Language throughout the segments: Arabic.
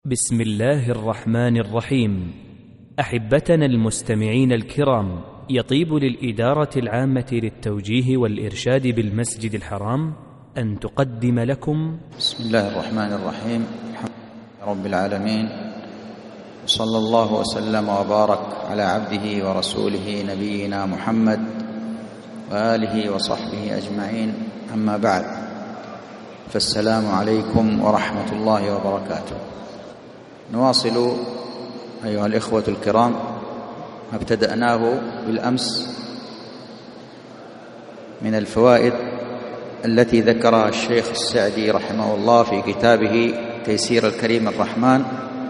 بسم الله الرحمن الرحيم. أحبتنا المستمعين الكرام، يطيب للإدارة العامة للتوجيه والإرشاد بالمسجد الحرام أن تقدم لكم بسم الله الرحمن الرحيم. الحمد لله رب العالمين، صلى الله وسلم وبارك على عبده ورسوله نبينا محمد وآله وصحبه أجمعين، أما بعد، فالسلام عليكم ورحمة الله وبركاته. نواصل أيها الإخوة الكرام ما ابتدأناه بالأمس من الفوائد التي ذكرها الشيخ السعدي رحمه الله في كتابه تيسير الكريم الرحمن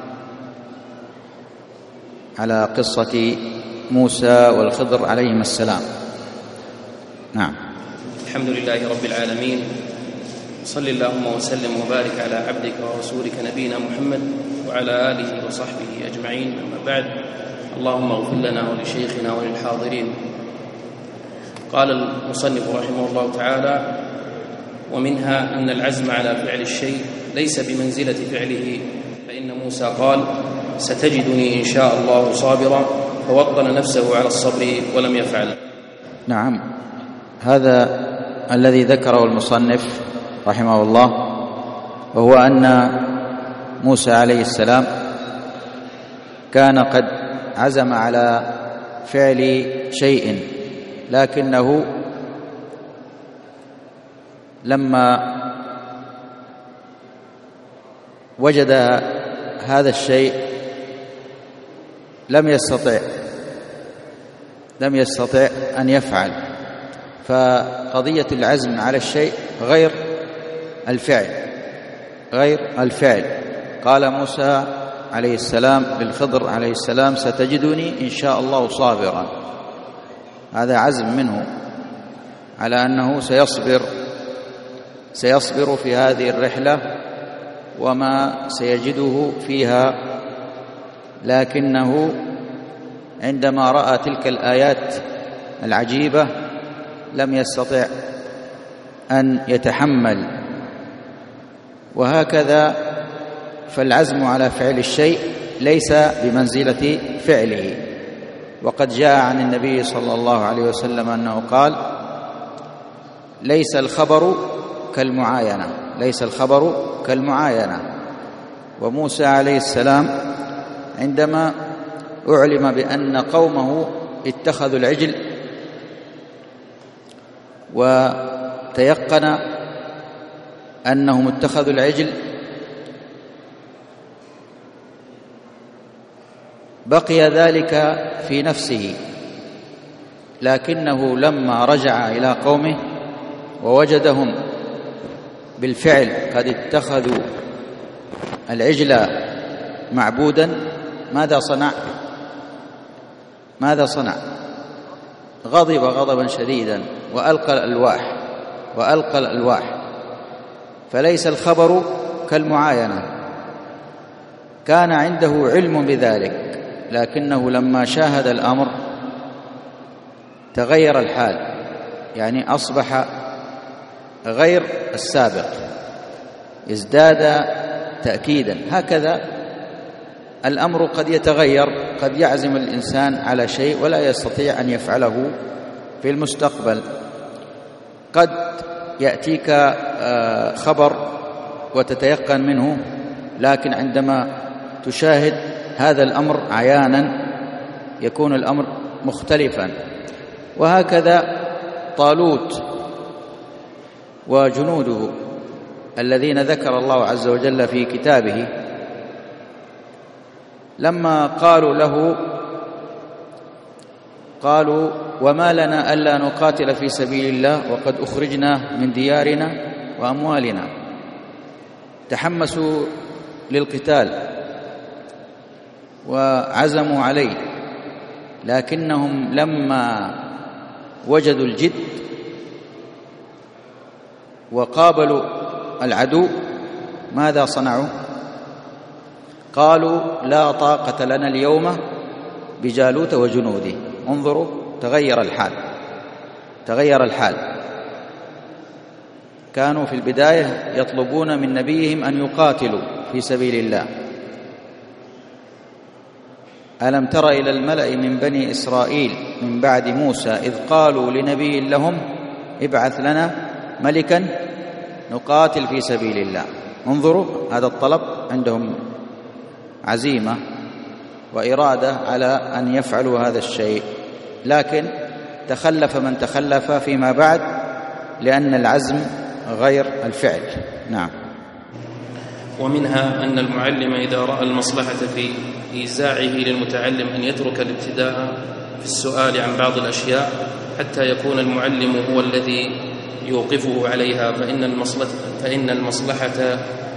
على قصة موسى والخضر عليهما السلام. نعم. الحمد لله رب العالمين، صل اللهم وسلم وبارك على عبدك ورسولك نبينا محمد وعلى آله وصحبه أجمعين، أما بعد. اللهم اغفر لنا ولشيخنا وللحاضرين. قال المصنف رحمه الله تعالى: ومنها أن العزم على فعل الشيء ليس بمنزلة فعله، فإن موسى قال: ستجدني إن شاء الله صابرا، فوطن نفسه على الصبر ولم يفعل. نعم، هذا الذي ذكره المصنف رحمه الله، وهو أن موسى عليه السلام كان قد عزم على فعل شيء، لكنه لما وجد هذا الشيء لم يستطع أن يفعل. فقضية العزم على الشيء غير الفعل. قال موسى عليه السلام للخضر عليه السلام: ستجدني إن شاء الله صابرا. هذا عزم منه على أنه سيصبر في هذه الرحلة وما سيجده فيها، لكنه عندما رأى تلك الآيات العجيبة لم يستطع أن يتحمل. وهكذا فالعزم على فعل الشيء ليس بمنزلة فعله. وقد جاء عن النبي صلى الله عليه وسلم أنه قال: ليس الخبر كالمعاينة. وموسى عليه السلام عندما أعلم بأن قومه اتخذوا العجل وتيقن أنهم اتخذوا العجل، بقي ذلك في نفسه، لكنه لما رجع إلى قومه ووجدهم بالفعل قد اتخذوا العجل معبودا، ماذا صنع؟ غضب غضبا شديدا وألقى الألواح. فليس الخبر كالمعاينة. كان عنده علم بذلك، لكنه لما شاهد الأمر تغير الحال، يعني أصبح غير السابق، ازداد تأكيدا. هكذا الأمر قد يتغير، قد يعزم الإنسان على شيء ولا يستطيع أن يفعله في المستقبل. قد يأتيك خبر وتتيقن منه، لكن عندما تشاهد هذا الأمر عيانا يكون الأمر مختلفا. وهكذا طالوت وجنوده الذين ذكر الله عز وجل في كتابه، لما قالوا له وما لنا ألا نقاتل في سبيل الله وقد أخرجنا من ديارنا وأموالنا، تحمسوا للقتال وعزموا عليه، لكنهم لما وجدوا الجد وقابلوا العدو ماذا صنعوا؟ قالوا: لا طاقة لنا اليوم بجالوت وجنوده. انظروا، تغير الحال. كانوا في البداية يطلبون من نبيهم أن يقاتلوا في سبيل الله، ألم تر إلى الملأ من بني إسرائيل من بعد موسى إذ قالوا لنبي لهم ابعث لنا ملكا نقاتل في سبيل الله. انظروا هذا الطلب، عندهم عزيمة وإرادة على أن يفعلوا هذا الشيء، لكن تخلف من تخلف فيما بعد لأن العزم غير الفعل. نعم. ومنها أن المعلم إذا رأى المصلحة في إيزاعه للمتعلم أن يترك الابتداء في السؤال عن بعض الأشياء حتى يكون المعلم هو الذي يوقفه عليها، فإن المصلحة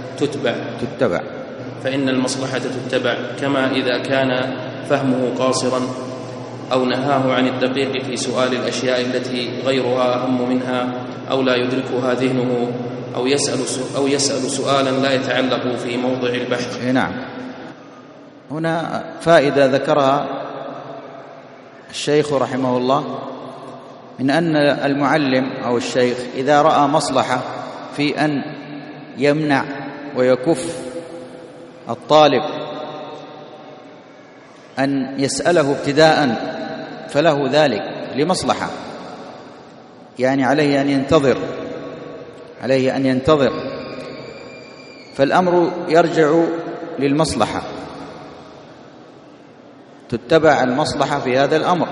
تتبع، كما إذا كان فهمه قاصرا أو نهاه عن الدقيق في سؤال الأشياء التي غيرها أهم منها أو لا يدركها ذهنه أو يسأل سؤالا لا يتعلق في موضع البحث. نعم. هنا فائدة ذكرها الشيخ رحمه الله، من أن المعلم أو الشيخ إذا رأى مصلحة في أن يمنع ويكف الطالب أن يسأله ابتداء فله ذلك لمصلحة، يعني عليه أن ينتظر، فالأمر يرجع للمصلحة، تتبع المصلحة في هذا الأمر.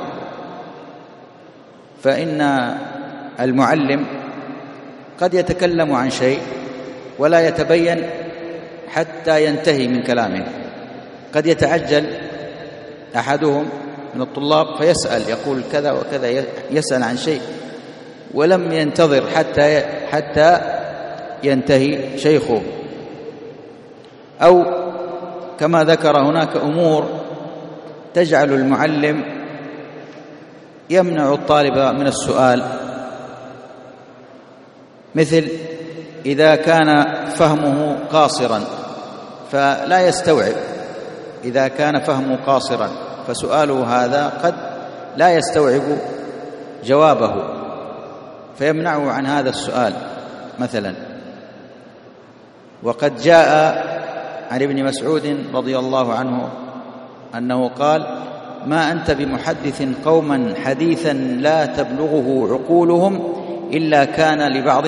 فإن المعلم قد يتكلم عن شيء ولا يتبين حتى ينتهي من كلامه، قد يتعجل أحدهم من الطلاب فيسأل، يقول كذا وكذا، يسأل عن شيء ولم ينتظر حتى ينتهي شيخه. أو كما ذكر هناك أمور تجعل المعلم يمنع الطالب من السؤال، مثل إذا كان فهمه قاصرا فلا يستوعب، إذا كان فهمه قاصرا فسؤاله هذا قد لا يستوعب جوابه فيمنعه عن هذا السؤال مثلا. وقد جاء عن ابن مسعود رضي الله عنه أنه قال: ما أنت بمحدث قوما حديثا لا تبلغه عقولهم إلا كان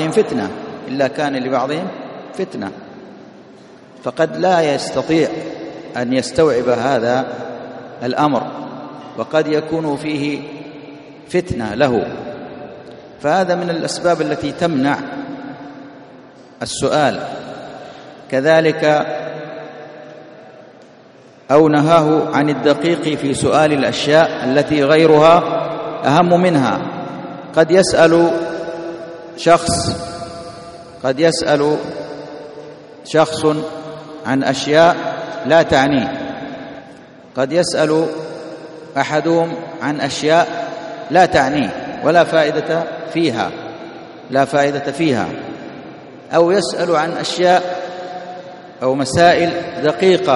لبعضهم فتنة. فقد لا يستطيع أن يستوعب هذا الأمر، وقد يكون فيه فتنة له، فهذا من الأسباب التي تمنع السؤال. كذلك أو نهاه عن الدقيق في سؤال الأشياء التي غيرها أهم منها. قد يسأل شخص عن أشياء لا تعنيه، قد يسأل أحدهم عن أشياء لا تعنيه ولا فائدة فيها، أو يسأل عن أشياء أو مسائل دقيقة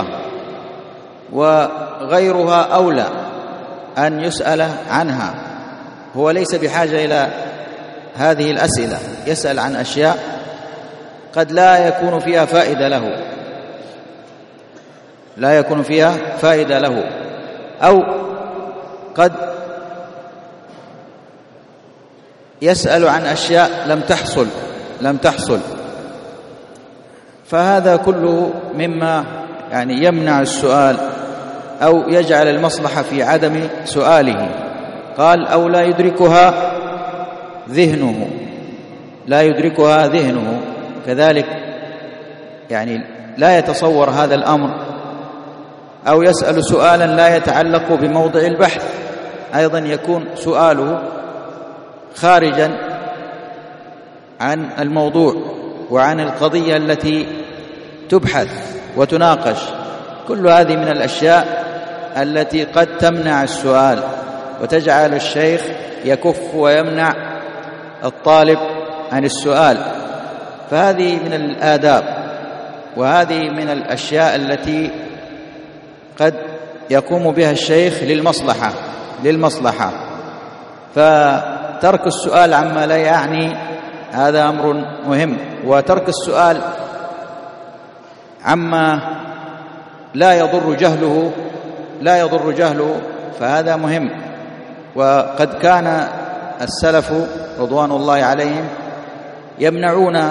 وغيرها أولى أن يسأل عنها، هو ليس بحاجة إلى هذه الأسئلة، يسأل عن أشياء قد لا يكون فيها فائدة له، أو قد يسأل عن أشياء لم تحصل. فهذا كله مما يعني يمنع السؤال أو يجعل المصلحة في عدم سؤاله. قال: أو لا يدركها ذهنه، كذلك يعني لا يتصور هذا الأمر، أو يسأل سؤالا لا يتعلق بموضع البحث، أيضا يكون سؤاله خارجا عن الموضوع وعن القضية التي تبحث وتناقش. كل هذه من الأشياء التي قد تمنع السؤال وتجعل الشيخ يكف ويمنع الطالب عن السؤال. فهذه من الآداب، وهذه من الأشياء التي قد يقوم بها الشيخ للمصلحة. فترك السؤال عما لا يعني هذا أمر مهم، وترك السؤال عما لا يضر جهله لا يضر جهله، فهذا مهم. وقد كان السلف رضوان الله عليهم يمنعون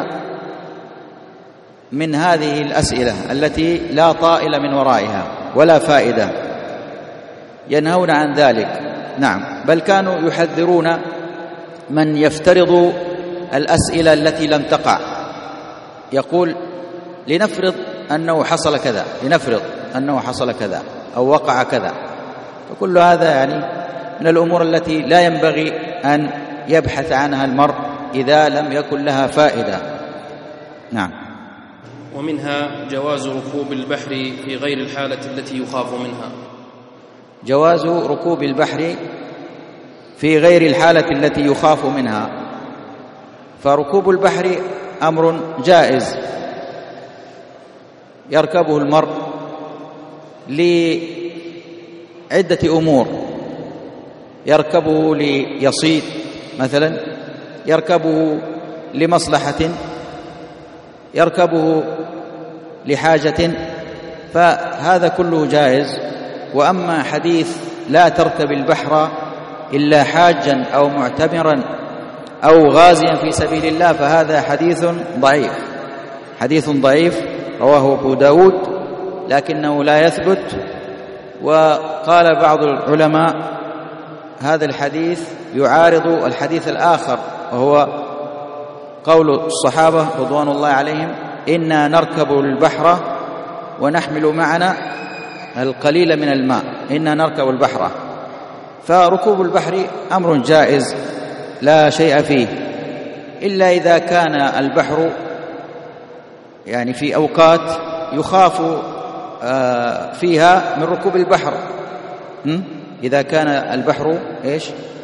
من هذه الأسئلة التي لا طائل من ورائها ولا فائدة، ينهون عن ذلك. نعم، بل كانوا يحذرون من يفترض الأسئلة التي لم تقع. يقول لنفرض أنه حصل كذا، لنفرض أنه حصل كذا أو وقع كذا. فكل هذا يعني من الأمور التي لا ينبغي أن يبحث عنها المرء إذا لم يكن لها فائدة. نعم. ومنها جواز ركوب البحر في غير الحالة التي يخاف منها. جواز ركوب البحر في غير الحالة التي يخاف منها. فركوب البحر أمر جائز يركبه المرء لعدة أمور. يركبه ليصيد مثلا، يركبه لمصلحة، يركبه لحاجة، فهذا كله جائز. وأما حديث لا تركب البحر إلا حاجا أو معتمرا أو غازيا في سبيل الله، فهذا حديث ضعيف، حديث ضعيف رواه أبو داود لكنه لا يثبت. وقال بعض العلماء هذا الحديث يعارض الحديث الآخر، وهو قول الصحابة رضوان الله عليهم: إنا نركب البحر ونحمل معنا القليل من الماء، إنا نركب البحر. فركوب البحر أمر جائز لا شيء فيه، إلا إذا كان البحر يعني في أوقات يخاف فيها من ركوب البحر. إذا كان البحر إيش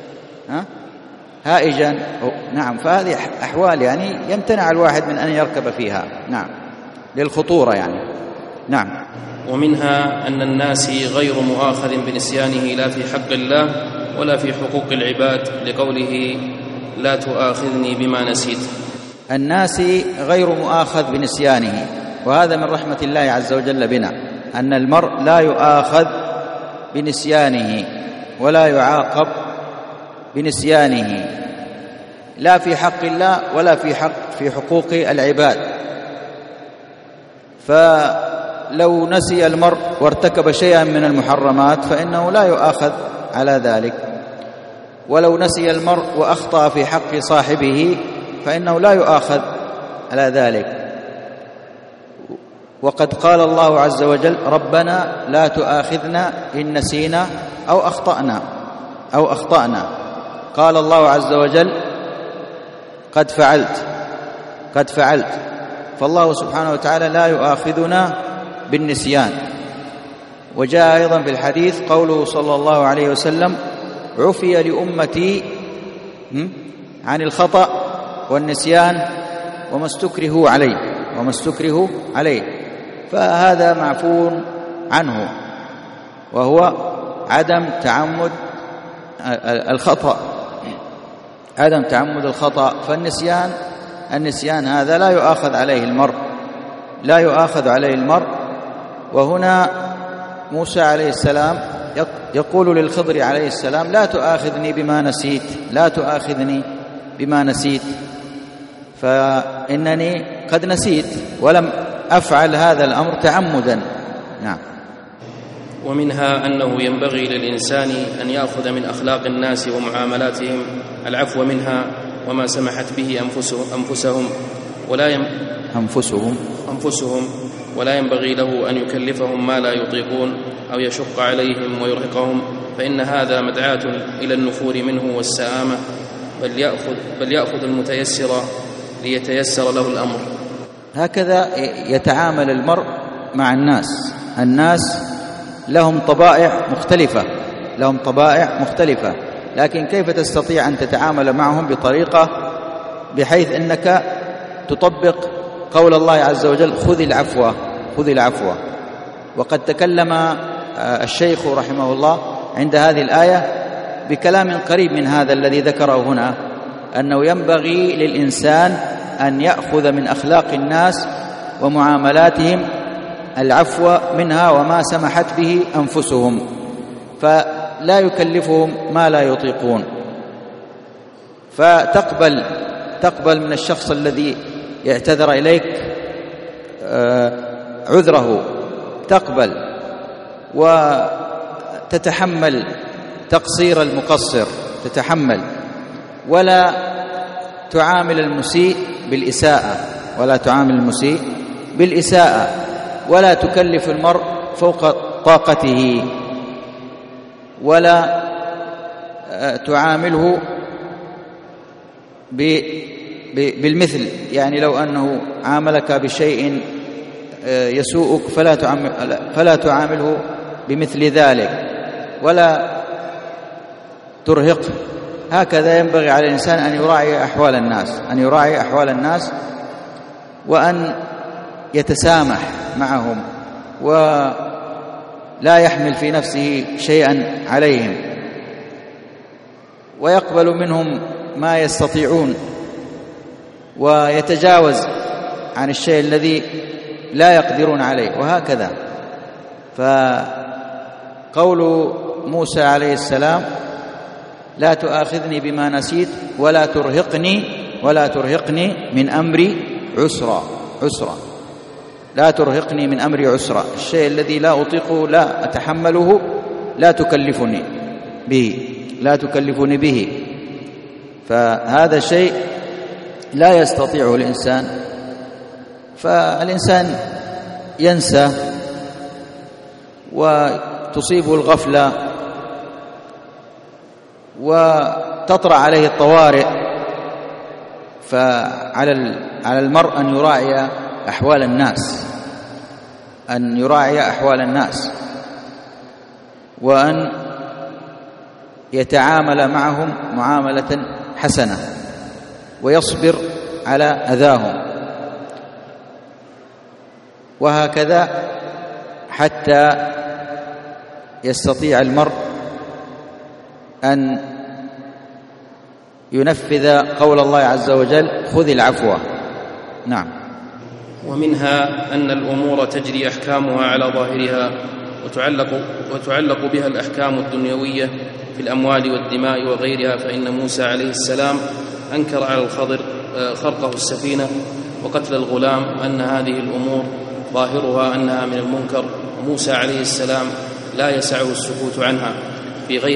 هائجا، نعم، فهذه أحوال يعني يمتنع الواحد من أن يركب فيها، نعم، للخطورة يعني. نعم. ومنها أن الناس غير مؤاخذ بنسيانه لا في حق الله ولا في حقوق العباد، لقوله لا تؤاخذني بما نسيت. الناس غير مؤاخذ بنسيانه، وهذا من رحمة الله عز وجل بنا، أن المرء لا يؤاخذ بنسيانه ولا يعاقب بنسيانه، لا في حق الله ولا في حقوق العباد. فلو نسي المرء وارتكب شيئا من المحرمات فإنه لا يؤاخذ على ذلك، ولو نسي المرء وأخطأ في حق صاحبه فإنه لا يؤاخذ على ذلك. وقد قال الله عز وجل: ربنا لا تؤاخذنا إن نسينا أو أخطأنا. قال الله عز وجل: قد فعلت. فالله سبحانه وتعالى لا يؤاخذنا بالنسيان. وجاء أيضا في الحديث قوله صلى الله عليه وسلم: عفي لأمتي عن الخطأ والنسيان وما استكرهوا عليه. فهذا معفو عنه، وهو عدم تعمد الخطأ. فالنسيان هذا لا يؤاخذ عليه المرء. وهنا موسى عليه السلام يقول للخضر عليه السلام: لا تؤاخذني بما نسيت، فإنني قد نسيت ولم أفعل هذا الأمر تعمدا. نعم. ومنها أنه ينبغي للإنسان أن يأخذ من أخلاق الناس ومعاملاتهم العفو منها وما سمحت به أنفسهم ولا ينبغي له أن يكلفهم ما لا يطيقون أو يشق عليهم ويرهقهم، فإن هذا مدعاة إلى النفور منه والسآمة، بل يأخذ المتيسر ليتيسر له الأمر. هكذا يتعامل المرء مع الناس لهم طبائع مختلفة، لكن كيف تستطيع أن تتعامل معهم بطريقة بحيث أنك تطبق قول الله عز وجل: خذ العفو. وقد تكلم الشيخ رحمه الله عند هذه الآية بكلام قريب من هذا الذي ذكره هنا، أنه ينبغي للإنسان أن يأخذ من أخلاق الناس ومعاملاتهم العفو منها وما سمحت به أنفسهم، فلا يكلفهم ما لا يطيقون، فتقبل من الشخص الذي اعتذر إليك عذره، تقبل وتتحمل تقصير المقصر، تتحمل، ولا تعامل المسيء بالإساءة، ولا تكلف المرء فوق طاقته، ولا تعامله بالمثل. يعني لو أنه عاملك بشيء يسوءك فلا تعامله بمثل ذلك، ولا ترهقه. هكذا ينبغي على الإنسان أن يراعي أحوال الناس، وأن يتسامح معهم، ولا يحمل في نفسه شيئا عليهم، ويقبل منهم ما يستطيعون، ويتجاوز عن الشيء الذي لا يقدرون عليه، وهكذا. فقول موسى عليه السلام: لا تؤاخذني بما نسيت ولا ترهقني من أمري عسرا. لا ترهقني من أمري عسرا، الشيء الذي لا أطيقه، لا أتحمله، لا تكلفني به. فهذا شيء لا يستطيعه الإنسان، فالإنسان ينسى وتصيبه الغفلة وتطرأ عليه الطوارئ. فعلى المرء أن يراعي أحوال الناس، وأن يتعامل معهم معاملة حسنة، ويصبر على أذاهم، وهكذا حتى يستطيع المرء أن ينفذ قول الله عز وجل: خذ العفو. نعم. ومنها أن الأمور تجري أحكامها على ظاهرها، وتعلق بها الأحكام الدنيوية في الأموال والدماء وغيرها. فإن موسى عليه السلام أنكر على الخضر خرقه السفينة وقتل الغلام، أن هذه الأمور ظاهرها أنها من المنكر، وموسى عليه السلام لا يسعه السكوت عنها في غير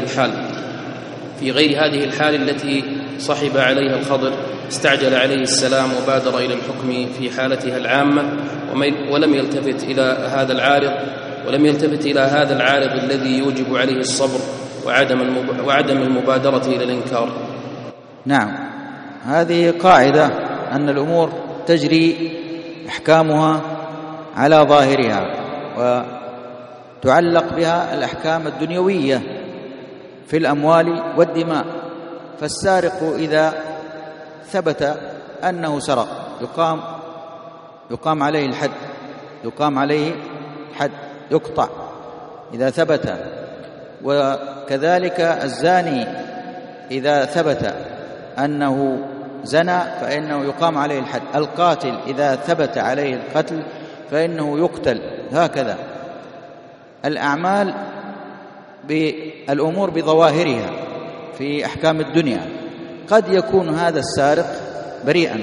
هذه الحال التي صحب عليها الخضر. استعجل عليه السلام وبادر إلى الحكم في حالتها العامة، ولم يلتفت إلى هذا العارض الذي يوجب عليه الصبر وعدم المبادرة إلى الإنكار. نعم، هذه قاعدة، أن الأمور تجري أحكامها على ظاهرها، وتعلق بها الأحكام الدنيوية في الأموال والدماء. فالسارق إذا ثبت أنه سرق يقام عليه الحد، يقطع إذا ثبت. وكذلك الزاني إذا ثبت أنه زنى فإنه يقام عليه الحد. القاتل إذا ثبت عليه القتل فإنه يقتل. هكذا الأعمال بالأمور بظواهرها في أحكام الدنيا. قد يكون هذا السارق بريئا،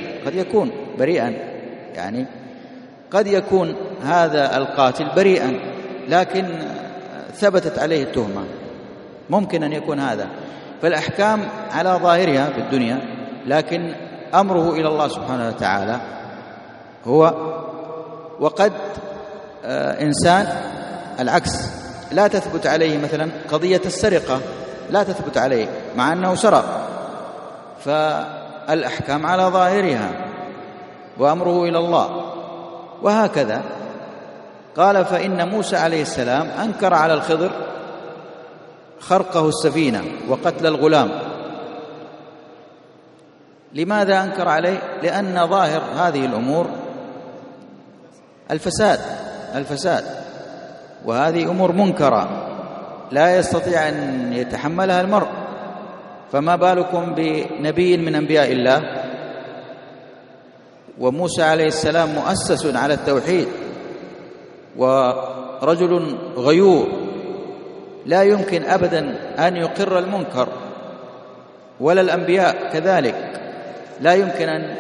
يعني قد يكون هذا القاتل بريئا، لكن ثبتت عليه التهمة، ممكن أن يكون هذا. فالأحكام على ظاهرها في الدنيا، لكن أمره إلى الله سبحانه وتعالى هو. وقد إنسان العكس، لا تثبت عليه مثلا قضية السرقة، لا تثبت عليه مع أنه سرق، فالأحكام على ظاهرها وأمره إلى الله. وهكذا قال: فإن موسى عليه السلام أنكر على الخضر خرقه السفينة وقتل الغلام. لماذا أنكر عليه؟ لأن ظاهر هذه الأمور الفساد، وهذه أمور منكرة لا يستطيع أن يتحملها المرء، فما بالكم بنبي من أنبياء الله. وموسى عليه السلام مؤسس على التوحيد، ورجل غيور لا يمكن أبدا أن يقر المنكر، ولا الأنبياء كذلك لا يمكن أن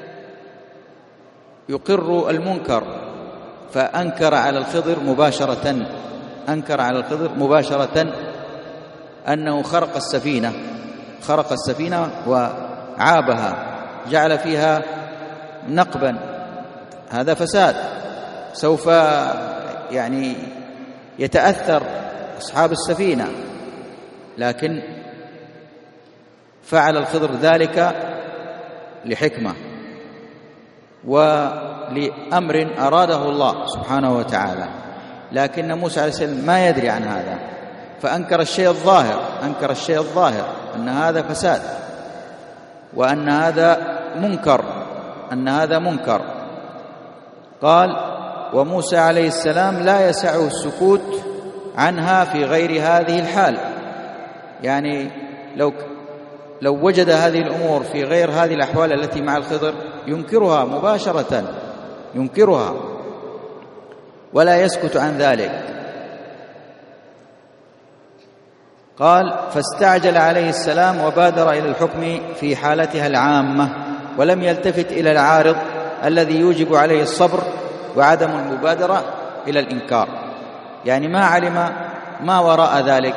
يقروا المنكر، فأنكر على الخضر مباشرة أنه خرق السفينة وعابها، جعل فيها نقبا. هذا فساد، سوف يعني يتأثر أصحاب السفينة، لكن فعل الخضر ذلك لحكمة ولأمر أراده الله سبحانه وتعالى، لكن موسى عليه السلام ما يدري عن هذا، فأنكر الشيء الظاهر أن هذا فساد، وأن هذا منكر. قال: وموسى عليه السلام لا يسعه السكوت عنها في غير هذه الحال. يعني لو وجد هذه الأمور في غير هذه الأحوال التي مع الخضر ينكرها مباشرة، ولا يسكت عن ذلك. قال: فاستعجل عليه السلام وبادر إلى الحكم في حالتها العامة، ولم يلتفت إلى العارض الذي يوجب عليه الصبر وعدم المبادرة إلى الإنكار. يعني ما علم ما وراء ذلك.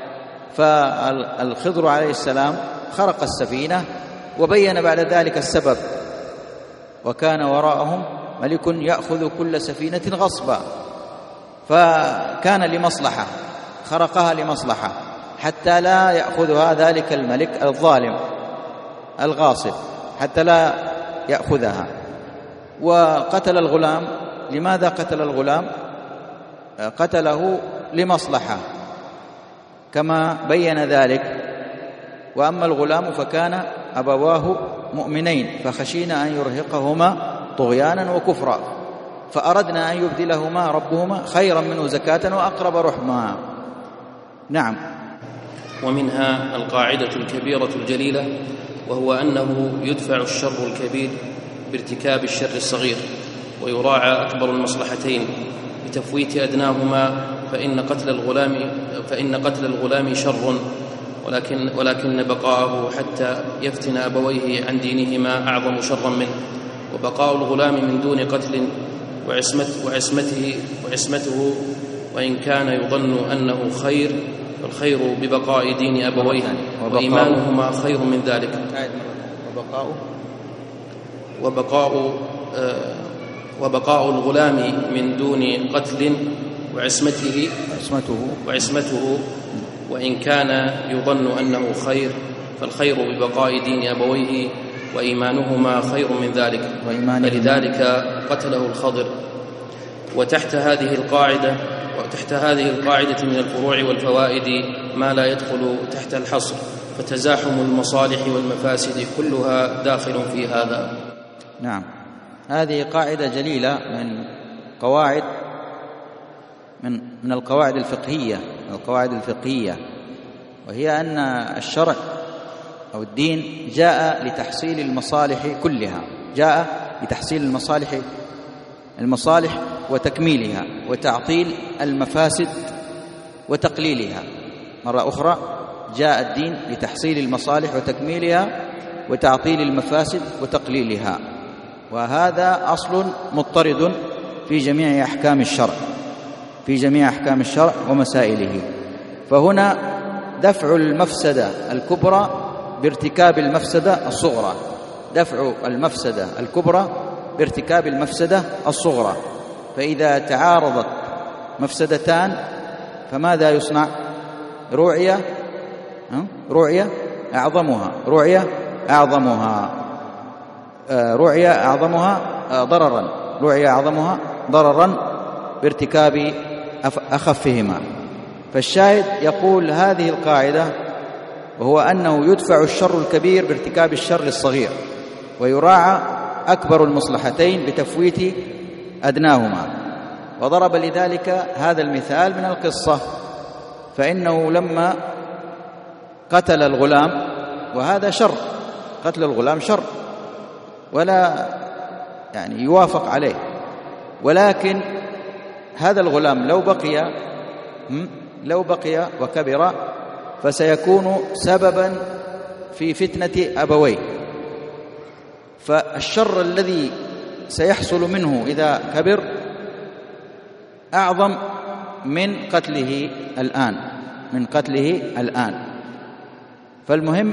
فالخضر عليه السلام خرق السفينة وبين بعد ذلك السبب، وكان وراءهم ملك يأخذ كل سفينة غصبا، فكان لمصلحة، خرقها لمصلحة حتى لا يأخذها ذلك الملك الظالم الغاصب، حتى لا يأخذها. وقتل الغلام. لماذا قتل الغلام؟ قتله لمصلحة كما بين ذلك. وأما الغلام فكان أبواه مؤمنين فخشينا أن يرهقهما طغيانا وكفرا، فأردنا أن يبدلهما ربهما خيرا منه زكاة وأقرب رحما. نعم. ومنها القاعدة الكبيرة الجليلة، وهو أنه يدفع الشر الكبير بارتكاب الشر الصغير، ويراعى أكبر المصلحتين بتفويت أدناهما، فإن قتل الغلام شر، ولكن بقاءه حتى يفتن أبويه عن دينهما أعظم شرا منه. وبقاء الغلام من دون قتل وعصمته وإن كان يظن أنه خير، فالخير ببقاء دين أبويه وإيمانهما خير من ذلك. وبقاء الغلام من دون قتل وعصمته وإن كان يظن أنه خير، فالخير ببقاء دين أبويه وإيمانهما خير من ذلك، فلذلك قتله الخضر. وتحت هذه القاعدة من الفروع والفوائد ما لا يدخل تحت الحصر، فتزاحم المصالح والمفاسد كلها داخل في هذا. نعم. هذه قاعدة جليلة من القواعد الفقهية، وهي أن الشرع أو الدين جاء لتحصيل المصالح كلها، جاء لتحصيل المصالح وتكميلها، وتعطيل المفاسد وتقليلها. مرة أخرى، جاء الدين لتحصيل المصالح وتكميلها وتعطيل المفاسد وتقليلها، وهذا أصل مضطرد في جميع أحكام الشرع ومسائله. فهنا دفع المفسدة الكبرى بارتكاب المفسدة الصغرى. فإذا تعارضت مفسدتان فماذا يصنع؟ رعية أعظمها ضررا بارتكاب أخفهما. فالشاهد يقول هذه القاعدة، وهو أنه يدفع الشر الكبير بارتكاب الشر الصغير، ويراعى أكبر المصلحتين بتفويت أدناهما. وضرب لذلك هذا المثال من القصة، فإنه لما قتل الغلام، وهذا شر، قتل الغلام شر ولا يعني يوافق عليه، ولكن هذا الغلام لو بقي وكبر فسيكون سببا في فتنة أبويه، فالشر الذي سيحصل منه إذا كبر أعظم من قتله الآن. فالمهم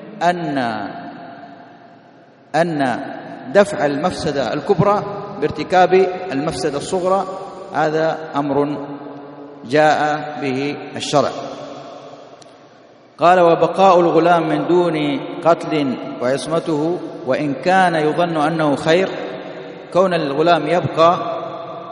أن دفع المفسدة الكبرى بارتكاب المفسدة الصغرى هذا أمر جاء به الشرع. قال: وبقاء الغلام من دون قتل وعصمته وإن كان يظن أنه خير، كون الغلام يبقى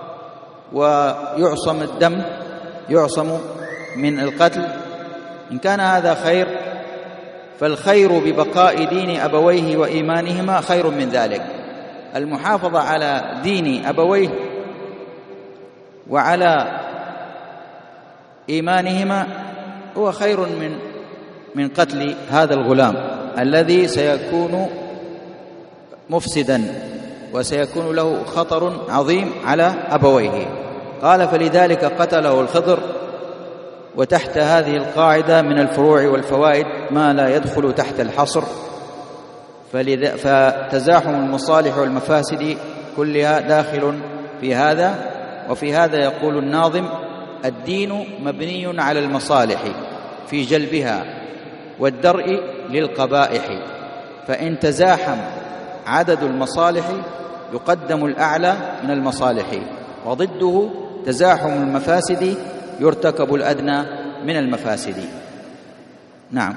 ويعصم الدم، يعصم من القتل، إن كان هذا خير فالخير ببقاء دين أبويه وإيمانهما خير من ذلك. المحافظة على دين أبويه وعلى إيمانهما هو خير من قتل هذا الغلام الذي سيكون مفسدا وسيكون له خطر عظيم على أبويه. قال: فلذلك قتله الخضر. وتحت هذه القاعدة من الفروع والفوائد ما لا يدخل تحت الحصر، فتزاحم المصالح والمفاسد كلها داخل في هذا. وفي هذا يقول الناظم: الدين مبني على المصالح في جلبها والدرء للقبائح، فإن تزاحم عدد المصالح يقدم الأعلى من المصالح، وضده تزاحم المفاسد يرتكب الأدنى من المفاسد. نعم.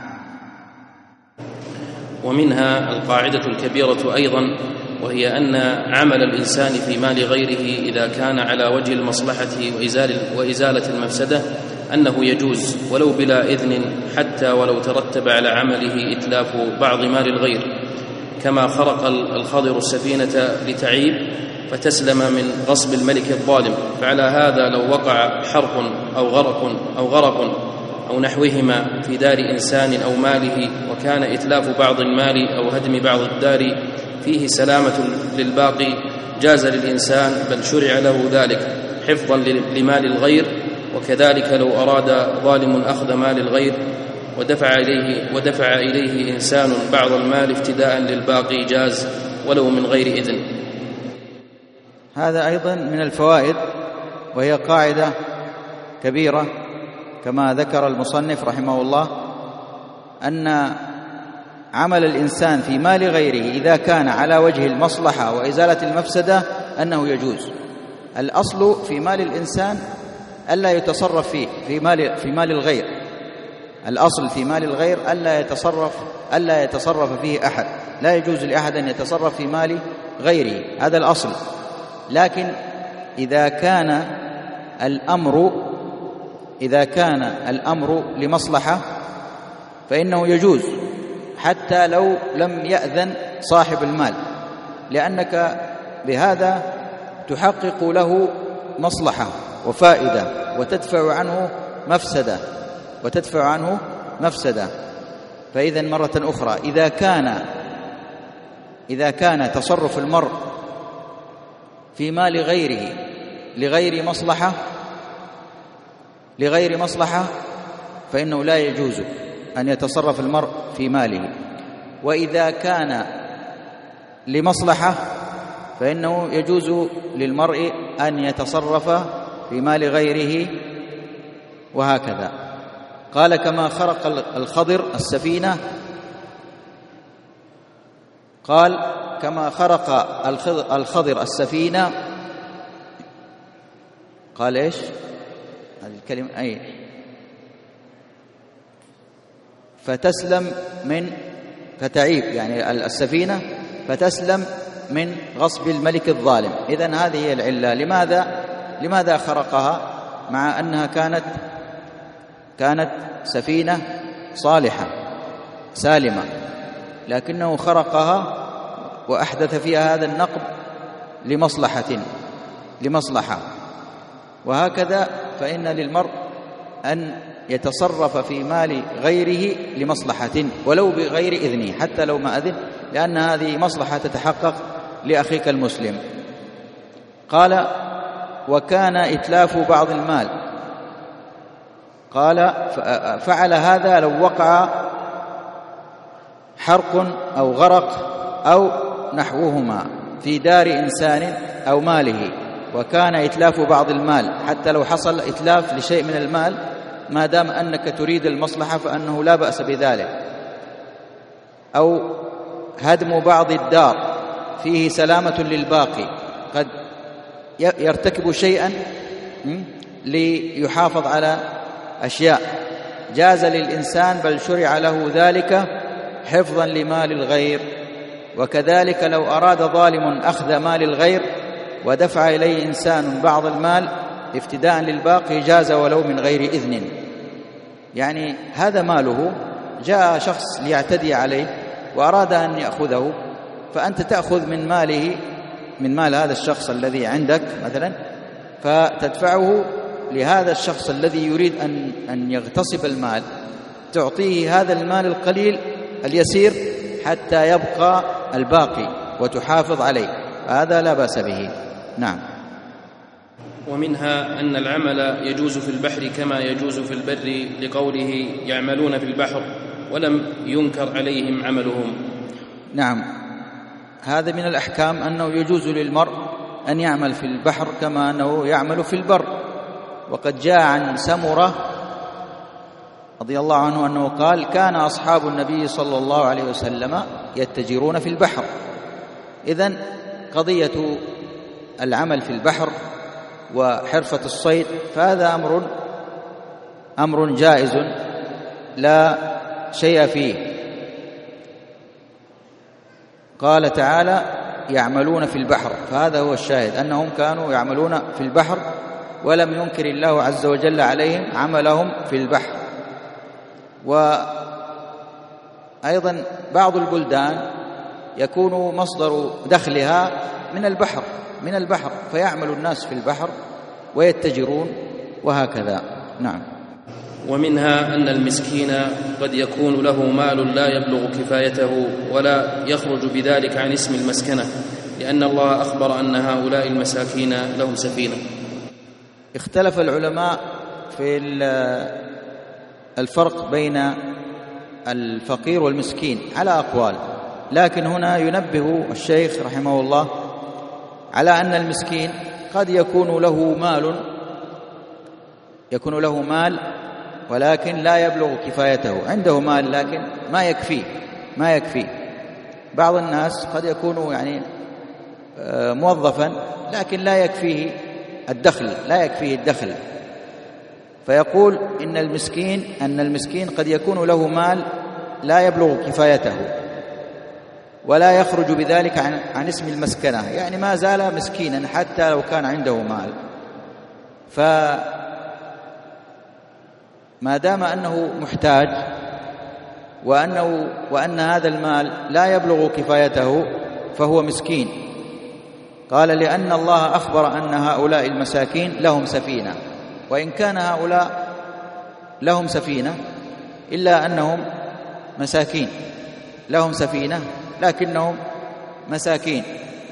ومنها القاعدة الكبيرة أيضا، وهي أن عمل الإنسان في مال غيره إذا كان على وجه المصلحة وإزالة المفسدة أنه يجوز ولو بلا إذن، حتى ولو ترتب على عمله إتلاف بعض مال الغير، كما خرق الخضر السفينة لتعيب فتسلم من غصب الملك الظالم. فعلى هذا لو وقع حرق أو غرق أو نحوهما في دار إنسان أو ماله، وكان إتلاف بعض المال أو هدم بعض الدار فيه سلامة للباقي، جاز للإنسان بل شرع له ذلك حفظا لمال الغير. وكذلك لو أراد ظالم أخذ مال الغير ودفع إليه إنسان بعض المال افتداء للباقي، جاز ولو من غير إذن. هذا أيضا من الفوائد، وهي قاعدة كبيرة كما ذكر المصنف رحمه الله، أن عمل الإنسان في مال غيره إذا كان على وجه المصلحة وإزالة المفسدة أنه يجوز. الأصل في مال الإنسان ألا يتصرف فيه في مال الغير. الأصل في مال الغير ألا يتصرف فيه أحد، لا يجوز لأحد أن يتصرف في مال غيره، هذا الأصل. لكن إذا كان الأمر لمصلحة فإنه يجوز حتى لو لم يأذن صاحب المال، لأنك بهذا تحقق له مصلحة وفائدة وتدفع عنه مفسدة. فإذا مرة أخرى إذا كان تصرف المرء في مال غيره لغير مصلحة فإنه لا يجوز أن يتصرف المرء في ماله، وإذا كان لمصلحة فإنه يجوز للمرء أن يتصرف في مال غيره، وهكذا. قال: كما خرق الخضر السفينة. قال: كما خرق الخضر السفينة. قال إيش هذه الكلمة؟ أي فتعيب، يعني السفينة فتسلم من غصب الملك الظالم. إذن هذه هي العلة. لماذا خرقها مع أنها كانت سفينة صالحة سالمة، لكنه خرقها وأحدث فيها هذا النقب لمصلحة. وهكذا فإن للمرء أن يتصرف في مال غيره لمصلحة ولو بغير إذنه، حتى لو ما أذن، لأن هذه مصلحة تتحقق لأخيك المسلم. قال: وكان إتلاف بعض المال. قال فعل هذا لو وقع حرق أو غرق أو نحوهما في دار إنسان أو ماله، وكان إتلاف بعض المال، حتى لو حصل إتلاف لشيء من المال ما دام أنك تريد المصلحة فأنه لا بأس بذلك، أو هدم بعض الدار فيه سلامة للباقي، قد يرتكب شيئا ليحافظ على أشياء، جاز للإنسان بل شرع له ذلك حفظا لمال الغير. وكذلك لو أراد ظالم أخذ مال الغير ودفع إليه إنسان بعض المال افتداء للباقي جاز ولو من غير إذن. يعني هذا ماله، جاء شخص ليعتدي عليه وأراد أن يأخذه، فأنت تأخذ من ماله، من مال هذا الشخص الذي عندك مثلا، فتدفعه لهذا الشخص الذي يريد أن يغتصب المال، تعطيه هذا المال القليل اليسير حتى يبقى الباقي وتحافظ عليه، هذا لا بأس به. نعم. ومنها أن العمل يجوز في البحر كما يجوز في البر، لقوله يعملون في البحر ولم ينكر عليهم عملهم. نعم، هذا من الأحكام أنه يجوز للمرء أن يعمل في البحر كما أنه يعمل في البر. وقد جاء عن سمرة رضي الله عنه أنه قال كان أصحاب النبي صلى الله عليه وسلم يتجرون في البحر. إذن قضية العمل في البحر وحرفة الصيد فهذا أمر جائز لا شيء فيه. قال تعالى يعملون في البحر، فهذا هو الشاهد أنهم كانوا يعملون في البحر ولم ينكر الله عز وجل عليهم عملهم في البحر. وأيضا بعض البلدان يكون مصدر دخلها من البحر فيعمل الناس في البحر ويتجرون وهكذا. نعم. ومنها أن المسكين قد يكون له مال لا يبلغ كفايته ولا يخرج بذلك عن اسم المسكنة، لأن الله أخبر أن هؤلاء المساكين لهم سفينة. اختلف العلماء في الفرق بين الفقير والمسكين على أقوال، لكن هنا ينبه الشيخ رحمه الله على أن المسكين قد يكون له مال ولكن لا يبلغ كفايته، عنده مال لكن ما يكفيه. بعض الناس قد يكون يعني موظفا لكن لا يكفيه الدخل، فيقول أن المسكين قد يكون له مال لا يبلغ كفايته ولا يخرج بذلك عن اسم المسكنة، يعني ما زال مسكينا حتى لو كان عنده مال. فما دام أنه محتاج وأن هذا المال لا يبلغ كفايته فهو مسكين. قال لأن الله أخبر أن هؤلاء المساكين لهم سفينة، وإن كان هؤلاء لهم سفينة إلا أنهم مساكين، لهم سفينة لكنهم مساكين.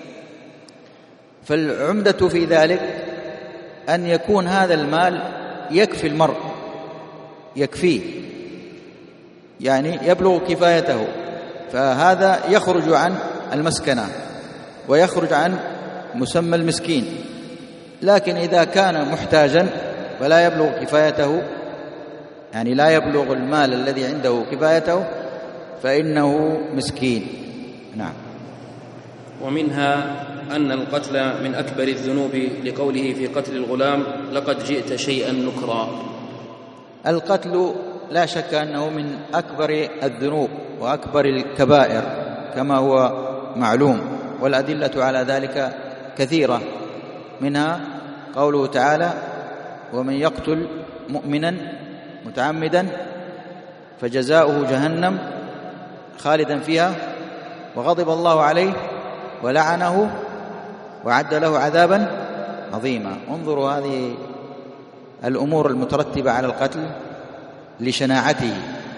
فالعمدة في ذلك أن يكون هذا المال يكفي المرء، يكفيه يعني يبلغ كفايته، فهذا يخرج عن المسكنة ويخرج عن مسمى المسكين. لكن إذا كان محتاجا ولا يبلغ كفايته، يعني لا يبلغ المال الذي عنده كفايته، فإنه مسكين. نعم. ومنها أن القتل من أكبر الذنوب، لقوله في قتل الغلام لقد جئت شيئا نكرا. القتل لا شك أنه من أكبر الذنوب وأكبر الكبائر كما هو معلوم، والأدلة على ذلك كثيرة، منها قوله تعالى ومن يقتل مؤمنا متعمدا فجزاؤه جهنم خالدا فيها وغضب الله عليه ولعنه وعد له عذابا عظيما. انظروا هذه الأمور المترتبة على القتل لشناعته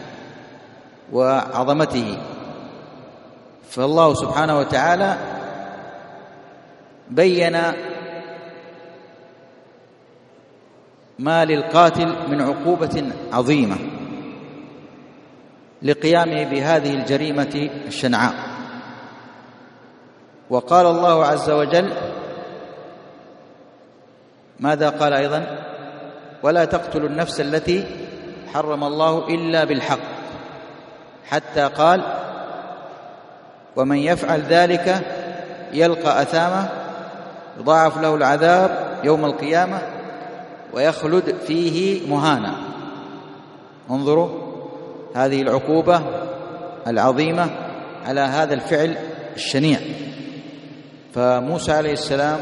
وعظمته. فالله سبحانه وتعالى بين ما للقاتل من عقوبة عظيمة لقيامه بهذه الجريمة الشنعاء. وقال الله عز وجل ماذا قال أيضا؟ ولا تقتلوا النفس التي حرم الله إلا بالحق، حتى قال ومن يفعل ذلك يلقى أثاما يضاعف له العذاب يوم القيامة ويخلد فيه مهانا. انظروا هذه العقوبة العظيمة على هذا الفعل الشنيع. فموسى عليه السلام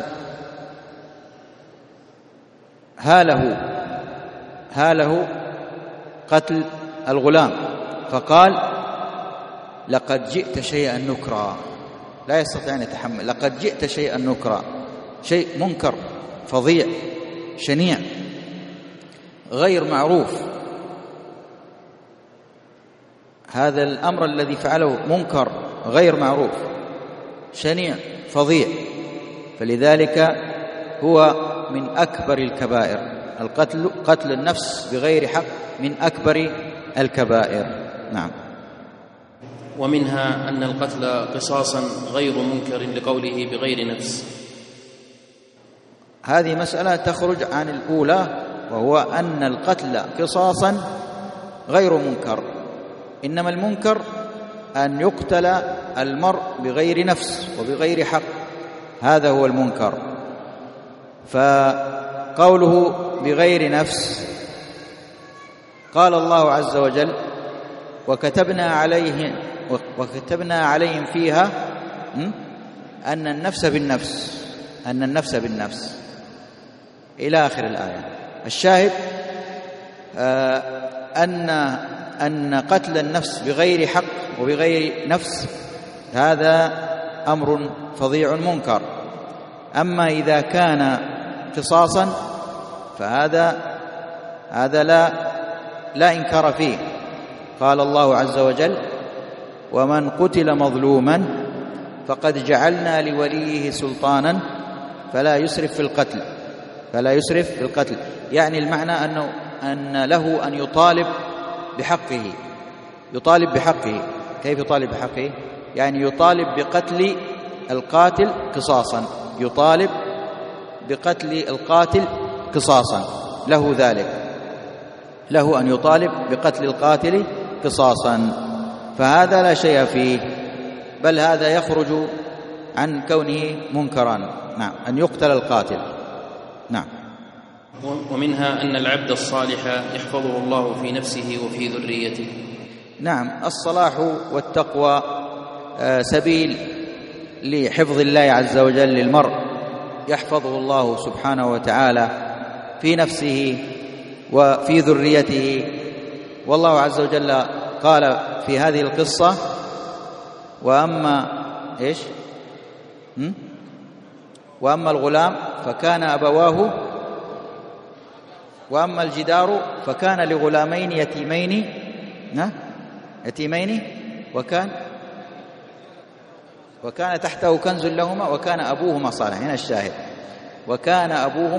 هاله قتل الغلام، فقال لقد جئت شيئا نكرا، لا يستطيع أن يتحمل. لقد جئت شيئا نكرا، شيء منكر فظيع شنيع غير معروف. هذا الأمر الذي فعله منكر غير معروف شنيع فظيع، فلذلك هو من أكبر الكبائر. قتل النفس بغير حق من أكبر الكبائر. نعم. ومنها أن القتل قصاصا غير منكر لقوله بغير نفس. هذه مسألة تخرج عن الأولى، وهو أن القتل قصاصا غير منكر، إنما المنكر أن يقتل المرء بغير نفس وبغير حق، هذا هو المنكر. فقوله بغير نفس قال الله عز وجل وكتبنا عليهم فيها أن النفس بالنفس إلى آخر الآية. الشاهد أن قتل النفس بغير حق وبغير نفس هذا أمر فظيع منكر. أما إذا كان قصاصا فهذا لا إنكار فيه. قال الله عز وجل ومن قتل مظلوما فقد جعلنا لوليه سلطانا فلا يسرف في القتل. يعني المعنى أن له أن يطالب بحقه. كيف يطالب بحقه؟ يعني يطالب بقتل القاتل قصاصا، يطالب بقتل القاتل قصاصا، له ذلك، له أن يطالب بقتل القاتل قصاصا، فهذا لا شيء فيه، بل هذا يخرج عن كونه منكرا. نعم، أن يقتل القاتل. نعم. ومنها أن العبد الصالح يحفظه الله في نفسه وفي ذريته. نعم، الصلاح والتقوى سبيل لحفظ الله عز وجل للمرء، يحفظه الله سبحانه وتعالى في نفسه وفي ذريته. والله عز وجل قال في هذه القصة وأما الغلام فكان أبواه، وأما الجدار فكان لغلامين يتيمين وكان تحته كنز لهما وكان أبوهما صالحا. هنا الشاهد، وكان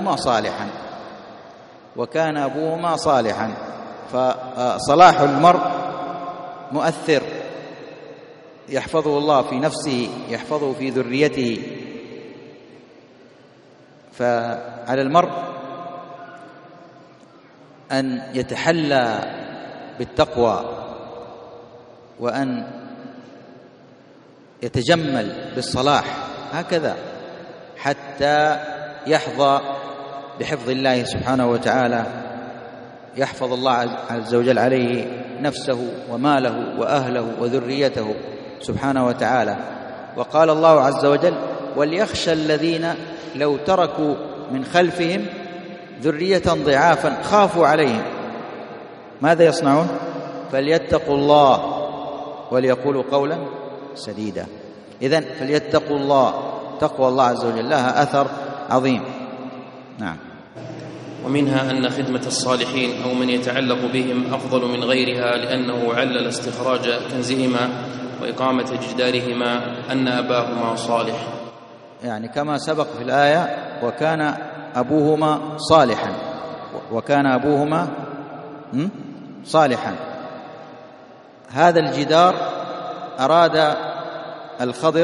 أبوهما صالحا. فصلاح المرء مؤثر، يحفظه الله في نفسه، يحفظه في ذريته. فعلى المرء أن يتحلى بالتقوى وأن يتجمل بالصلاح هكذا حتى يحظى بحفظ الله سبحانه وتعالى، يحفظ الله عز وجل عليه نفسه وماله وأهله وذريته سبحانه وتعالى. وقال الله عز وجل وليخشى الذين لو تركوا من خلفهم ذرية ضعافا خافوا عليهم ماذا يصنعون؟ فليتقوا الله وليقولوا قولا سديدا. إذن فليتقوا الله، تقوى الله عز وجل لها أثر عظيم. نعم. ومنها أن خدمة الصالحين أو من يتعلق بهم أفضل من غيرها، لأنه علل استخراج كنزهما وإقامة جدارهما أن أباهما صالح، يعني كما سبق في الآية وكان أبوهما صالحا، وكان أبوهما صالحا. هذا الجدار أراد الخضر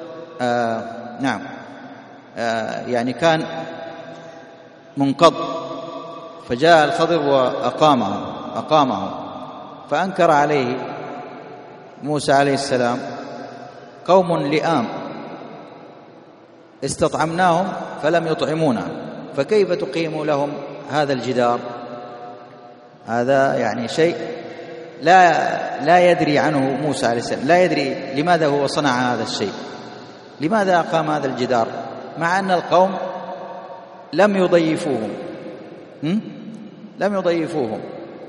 يعني كان منقض، فجاء الخضر وأقامه، فأنكر عليه موسى عليه السلام: قوم لئام استطعمناهم فلم يطعمونا، فكيف تقيم لهم هذا الجدار؟ هذا يعني شيء لا يدري عنه موسى عليه السلام، لا يدري لماذا هو صنع هذا الشيء، لماذا أقام هذا الجدار مع أن القوم لم يضيفوهم،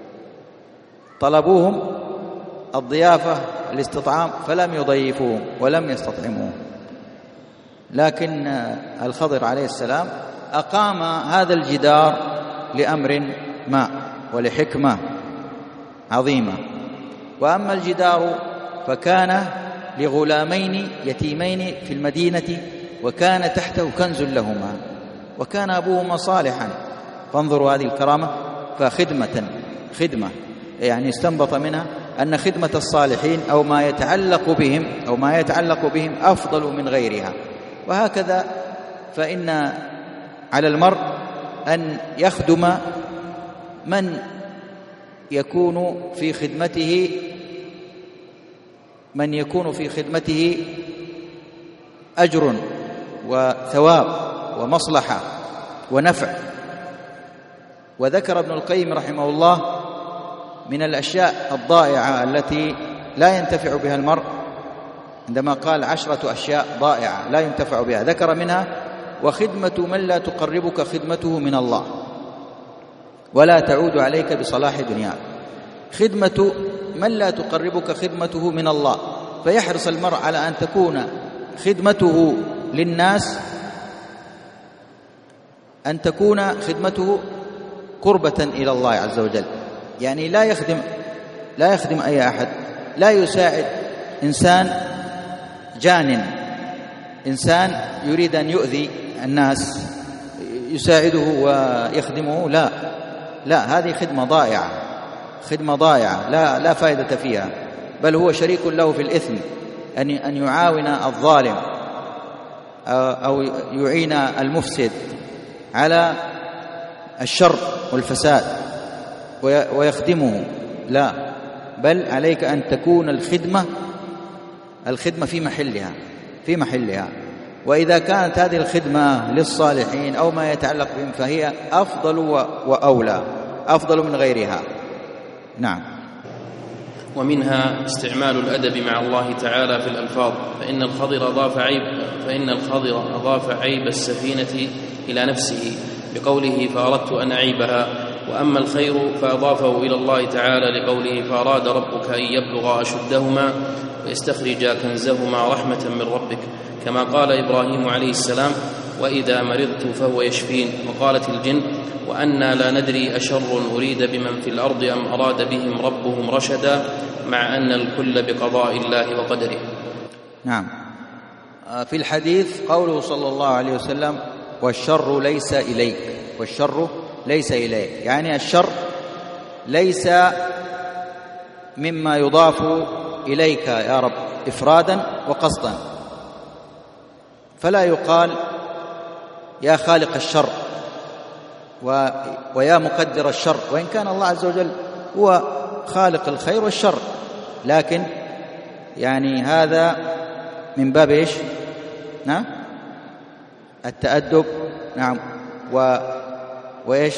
طلبوهم الضيافة الاستطعام فلم يضيفوهم ولم يستطعموهم. لكن الخضر عليه السلام أقام هذا الجدار لأمر ما ولحكمة عظيمة. وأما الجدار فكان لغلامين يتيمين في المدينة وكان تحته كنز لهما وكان أبوهما صالحا. فانظروا هذه الكرامة، فخدمة يعني استنبط منها أن خدمة الصالحين أو ما يتعلق بهم أفضل من غيرها. وهكذا فإن على المرء أن يخدم من يكون في خدمته أجر وثواب ومصلحة ونفع. وذكر ابن القيم رحمه الله من الأشياء الضائعة التي لا ينتفع بها المرء، عندما قال 10 أشياء ضائعة لا ينتفع بها، ذكر منها: وخدمة من لا تقربك خدمته من الله ولا تعود عليك بصلاح دنياك. خدمة من لا تقربك خدمته من الله، فيحرص المرء على أن تكون خدمته للناس، أن تكون خدمته قربة إلى الله عز وجل، يعني لا يخدم أي أحد، لا يساعد إنسان جانٍ، إنسان يريد أن يؤذي الناس يساعده ويخدمه، لا، هذه خدمة ضائعة لا فائدة فيها، بل هو شريك له في الإثم، أن يعاون الظالم أو يعين المفسد على الشر والفساد ويخدمه، لا، بل عليك أن تكون الخدمة في محلها. وإذا كانت هذه الخدمة للصالحين أو ما يتعلق بهم فهي أفضل وأولى، أفضل من غيرها. نعم. ومنها استعمال الأدب مع الله تعالى في الألفاظ، فإن الخضر أضاف عيب السفينة إلى نفسه بقوله: فأردت أن أعيبها. وأما الخير فأضافه إلى الله تعالى لقوله: فأراد ربك أن يبلغ أشدهما ويستخرج كنزهما رحمة من ربك، كما قال إبراهيم عليه السلام: وإذا مرضت فهو يشفين. وقالت الجن: وأنا لا ندري أشر أريد بمن في الأرض أم أراد بهم ربهم رشدا، مع أن الكل بقضاء الله وقدره. نعم. في الحديث قوله صلى الله عليه وسلم: والشر ليس إليك، يعني الشر ليس مما يضاف إليك يا رب إفرادا وقصدا، فلا يقال يا خالق الشر ويا مقدر الشر، وإن كان الله عز وجل هو خالق الخير والشر، لكن يعني هذا من باب إيش؟ نعم، التأدب. نعم. وإيش؟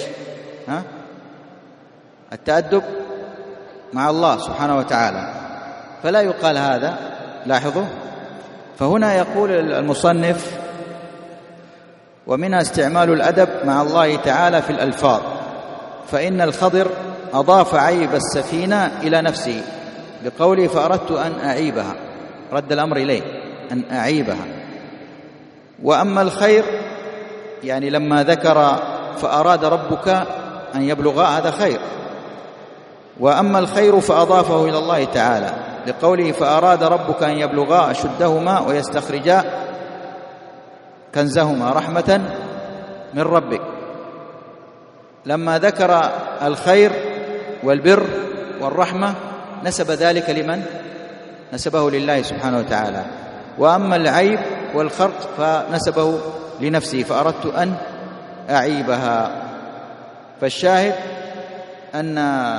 التأدب مع الله سبحانه وتعالى، فلا يقال هذا. لاحظوا، فهنا يقول المصنف: ومنها استعمال الأدب مع الله تعالى في الألفاظ، فإن الخضر أضاف عيب السفينة إلى نفسه بقوله: فأردت أن أعيبها، رد الأمر إليه أن أعيبها. وأما الخير يعني لما ذكر فأراد ربك أن يبلغ، هذا خير. وأما الخير فأضافه إلى الله تعالى لقوله: فأراد ربك أن يبلغا أشدهما ويستخرجا كنزهما رحمة من ربك. لما ذكر الخير والبر والرحمة نسب ذلك لمن؟ نسبه لله سبحانه وتعالى. وأما العيب والخرق فنسبه لنفسه، فأردت أن أعيبها. فالشاهد أن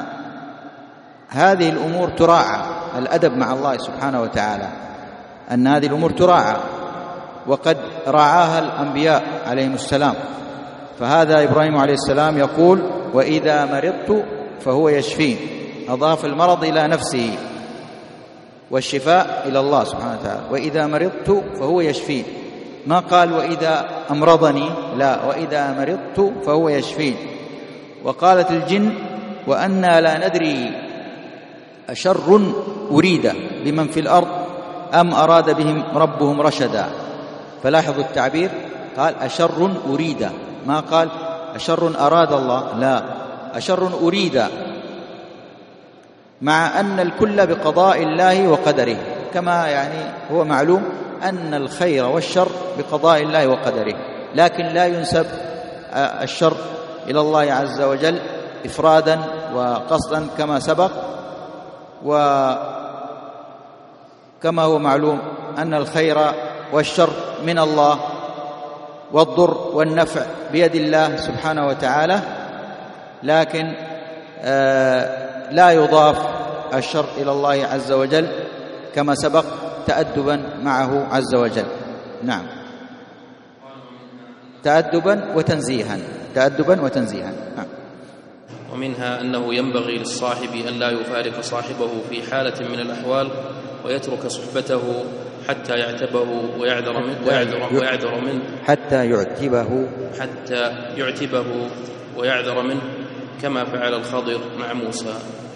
هذه الأمور تراعى، الأدب مع الله سبحانه وتعالى، أن هذه الأمور تراعى، وقد راعاها الأنبياء عليهم السلام. فهذا إبراهيم عليه السلام يقول: وإذا مرضت فهو يشفين. أضاف المرض إلى نفسه والشفاء إلى الله سبحانه وتعالى. وإذا مرضت فهو يشفين، ما قال وإذا أمرضني، لا، وإذا مرضت فهو يشفين. وقالت الجن: وأنا لا ندري أشر أريد بمن في الأرض أم أراد بهم ربهم رشدا. فلاحظوا التعبير، قال أشر أريد، ما قال أشر أراد الله، لا، أشر أريد، مع أن الكل بقضاء الله وقدره، كما يعني هو معلوم أن الخير والشر بقضاء الله وقدره، لكن لا ينسب الشر إلى الله عز وجل إفرادا وقصدا كما سبق. وكما هو معلوم أن الخير والشر من الله، والضر والنفع بيد الله سبحانه وتعالى، لكن لا يضاف الشر إلى الله عز وجل كما سبق تأدبا معه عز وجل. نعم، تأدبا وتنزيها، تأدبا وتنزيها. نعم. ومنها أنه ينبغي للصاحب أن لا يفارق صاحبه في حالة من الأحوال ويترك صحبته حتى يعتبه ويعذر منه حتى يعتبه ويعذر منه، كما فعل الخضر مع موسى.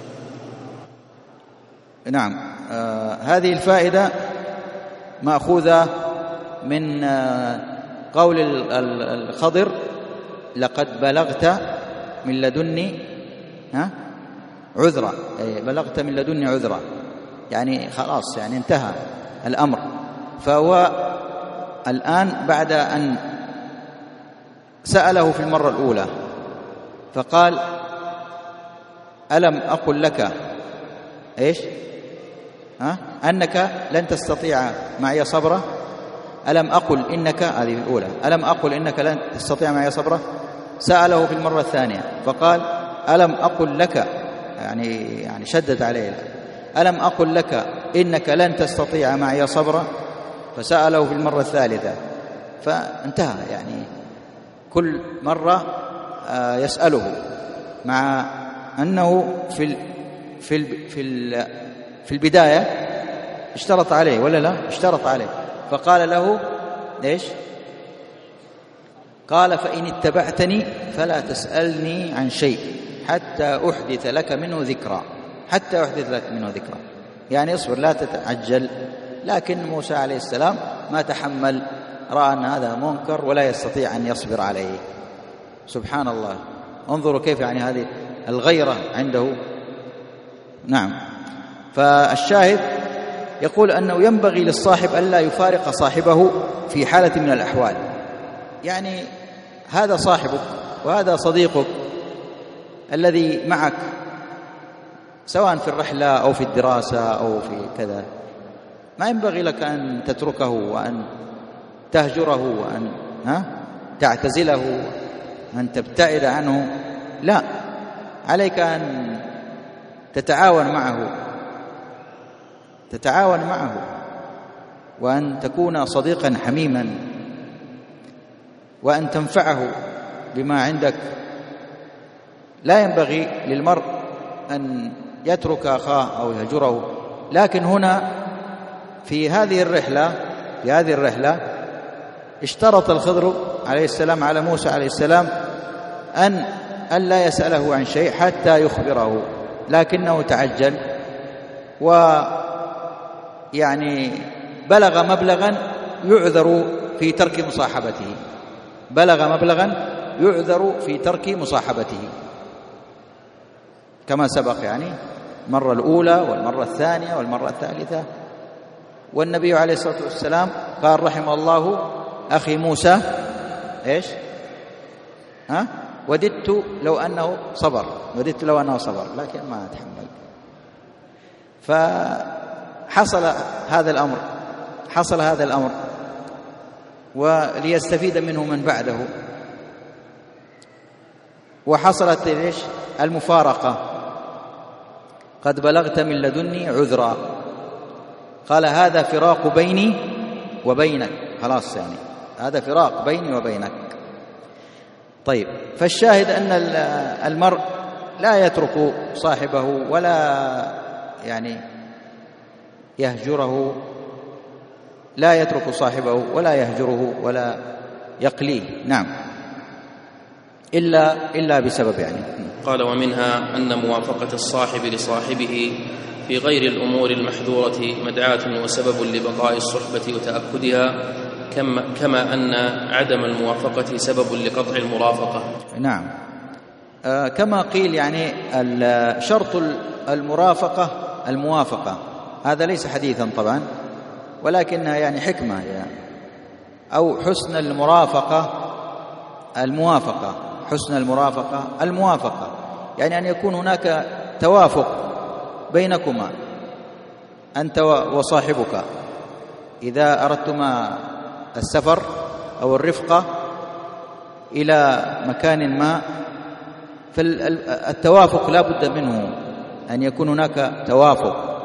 نعم. هذه الفائدة مأخوذة من قول الخضر: لقد بلغت من لدني عذرا، بلغت من لدني عذرا، يعني خلاص، يعني انتهى الأمر. فهو الآن بعد أن سأله في المرة الأولى فقال: ألم أقل لك إيش؟ أنك لن تستطيع معي صبرا؟ ألم أقل إنك، هذه الأولى، ألم أقل إنك لن تستطيع معي صبرا؟ سأله في المرة الثانية فقال: ألم أقل لك، يعني شدد عليه، ألم أقل لك إنك لن تستطيع معي صبرا؟ فسأله في المرة الثالثة، فانتهى. يعني كل مرة يسأله، مع أنه في البداية اشترط عليه، ولا لا؟ اشترط عليه، فقال له إيش؟ قال: فإن اتبعتني فلا تسألني عن شيء حتى أحدث لك منه ذكرى، حتى أحدث لك منه ذكرى، يعني اصبر لا تتعجل. لكن موسى عليه السلام ما تحمل، رأى أن هذا منكر ولا يستطيع أن يصبر عليه. سبحان الله، انظروا كيف يعني هذه الغيرة عنده. نعم. فالشاهد يقول أنه ينبغي للصاحب ألا يفارق صاحبه في حالة من الأحوال، يعني هذا صاحبك وهذا صديقك الذي معك، سواء في الرحلة أو في الدراسة أو في كذا، ما ينبغي لك أن تتركه وأن تهجره وأن تعتزله، أن تبتعد عنه، لا، عليك أن تتعاون معه وأن تكون صديقا حميما، وأن تنفعه بما عندك. لا ينبغي للمرء أن يترك أخاه أو يهجره. لكن هنا في هذه الرحلة اشترط الخضر عليه السلام على موسى عليه السلام أن لا يسأله عن شيء حتى يخبره، لكنه تعجل، ويعني بلغ مبلغا يعذر في ترك مصاحبته، كما سبق، يعني المرة الأولى والمرة الثانية والمرة الثالثة. والنبي عليه الصلاة والسلام قال: رحم الله أخي موسى إيش؟ وددت لو أنه صبر، لكن ما أتحمل. فحصل هذا الأمر وليستفيد منه من بعده. وحصلت المفارقة: قد بلغت من لدني عذرا. قال: هذا فراق بيني وبينك، خلاص، يعني هذا فراق بيني وبينك. طيب، فالشاهد أن المرء لا يترك صاحبه ولا يعني يهجره، لا يترك صاحبه ولا يهجره ولا يقليه، نعم، إلا بسبب يعني. قال: ومنها أن موافقة الصاحب لصاحبه في غير الأمور المحذورة مدعاة وسبب لبقاء الصحبة وتأكدها، كما أن عدم الموافقة سبب لقطع المرافقة. نعم، كما قيل يعني شرط الموافقة، هذا ليس حديثا طبعا، ولكنها يعني حكمة يعني، أو حسن الموافقة، يعني أن يكون هناك توافق بينكما أنت وصاحبك إذا أردتما السفر أو الرفقة إلى مكان ما، فالتوافق لا بد منه، أن يكون هناك توافق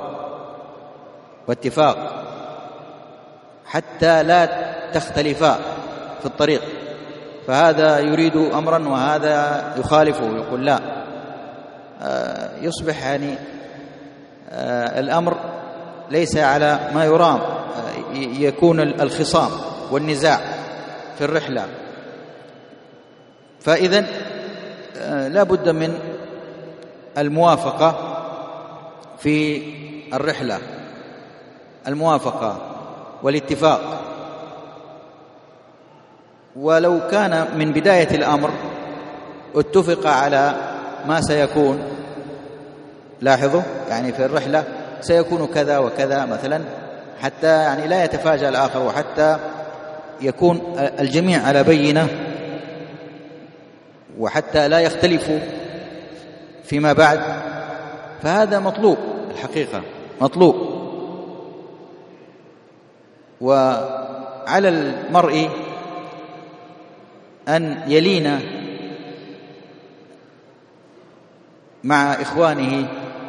واتفاق حتى لا تختلفا في الطريق، فهذا يريد أمرا وهذا يخالفه، يقول لا، يصبح يعني الأمر ليس على ما يرام، يكون الخصام والنزاع في الرحلة. فإذن لا بد من الموافقة في الرحلة، الموافقة والاتفاق. ولو كان من بداية الأمر اتفق على ما سيكون، لاحظوا يعني في الرحلة سيكون كذا وكذا مثلا، حتى يعني لا يتفاجأ الآخر، وحتى يكون الجميع على بينة، وحتى لا يختلفوا فيما بعد، فهذا مطلوب، الحقيقة مطلوب. وعلى المرء أن يلين مع إخوانه،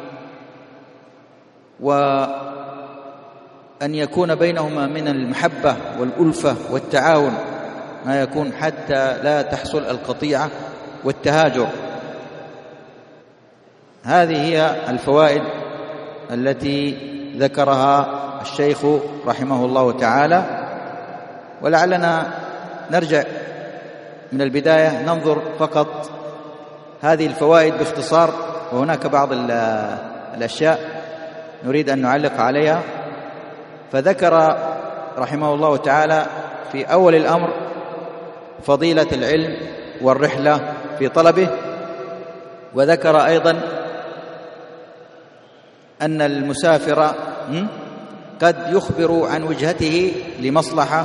وأن يكون بينهما من المحبة والألفة والتعاون ما يكون، حتى لا تحصل القطيعة والتهاجر. هذه هي الفوائد التي ذكرها الشيخ رحمه الله تعالى، ولعلنا نرجع من البداية ننظر فقط هذه الفوائد باختصار، وهناك بعض الأشياء نريد أن نعلق عليها. فذكر رحمه الله تعالى في أول الأمر فضيلة العلم والرحلة في طلبه، وذكر أيضا أن المسافر قد يخبر عن وجهته لمصلحة،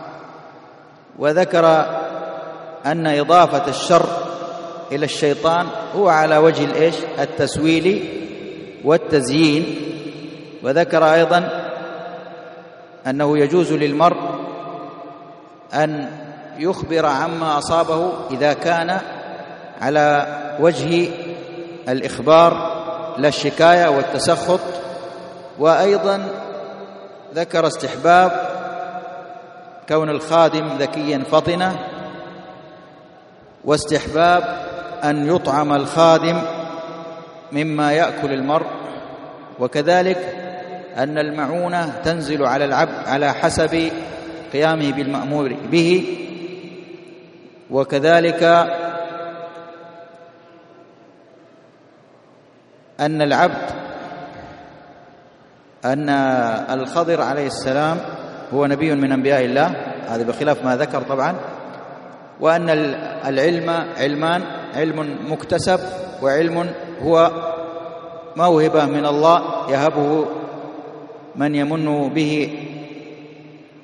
وذكر أن إضافة الشر إلى الشيطان هو على وجه التسويل والتزيين، وذكر أيضا أنه يجوز للمرء أن يخبر عما أصابه إذا كان على وجه الإخبار لا الشكاية والتسخط. وأيضا ذكر استحباب كون الخادم ذكيا فطنا، واستحباب أن يطعم الخادم مما يأكل المرء، وكذلك أن المعونة تنزل على العبد على حسب قيامه بالمأمور به، وكذلك أن الخضر عليه السلام هو نبي من أنبياء الله، هذا بخلاف ما ذكر طبعا، وأن العلم علمان: علم مكتسب، وعلم هو موهبة من الله يهبه من يمن به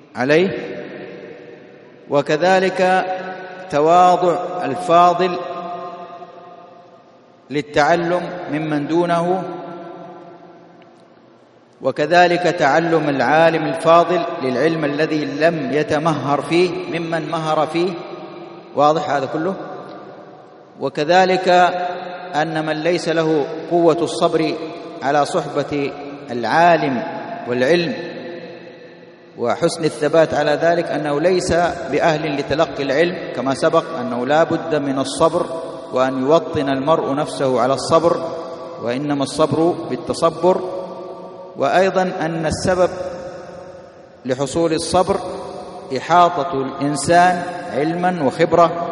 عليه، وكذلك تواضع الفاضل للتعلم ممن دونه، وكذلك تعلم العالم الفاضل للعلم الذي لم يتمهر فيه ممن مهر فيه. واضح هذا كله؟ وكذلك أن من ليس له قوة الصبر على صحبة العالم والعلم وحسن الثبات على ذلك أنه ليس بأهل لتلقي العلم، كما سبق أنه لا بد من الصبر، وأن يوطن المرء نفسه على الصبر، وإنما الصبر بالتصبر. وأيضا أن السبب لحصول الصبر إحاطة الإنسان علما وخبرة،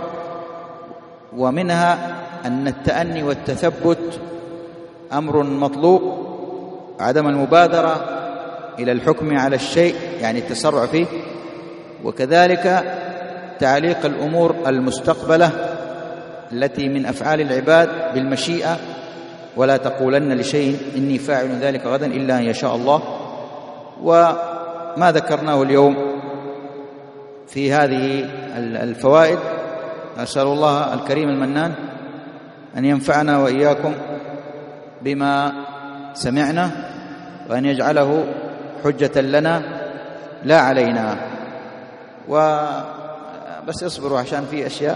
ومنها أن التأني والتثبت أمر مطلوب، عدم المبادرة إلى الحكم على الشيء يعني التسرع فيه، وكذلك تعليق الأمور المستقبلة التي من أفعال العباد بالمشيئة، ولا تقولن لشيء إني فاعل ذلك غدا إلا أن يشاء الله. وما ذكرناه اليوم في هذه الفوائد أسأل الله الكريم المنان أن ينفعنا وإياكم بما سمعنا، وأن يجعله حجة لنا لا علينا. وبس اصبروا عشان في أشياء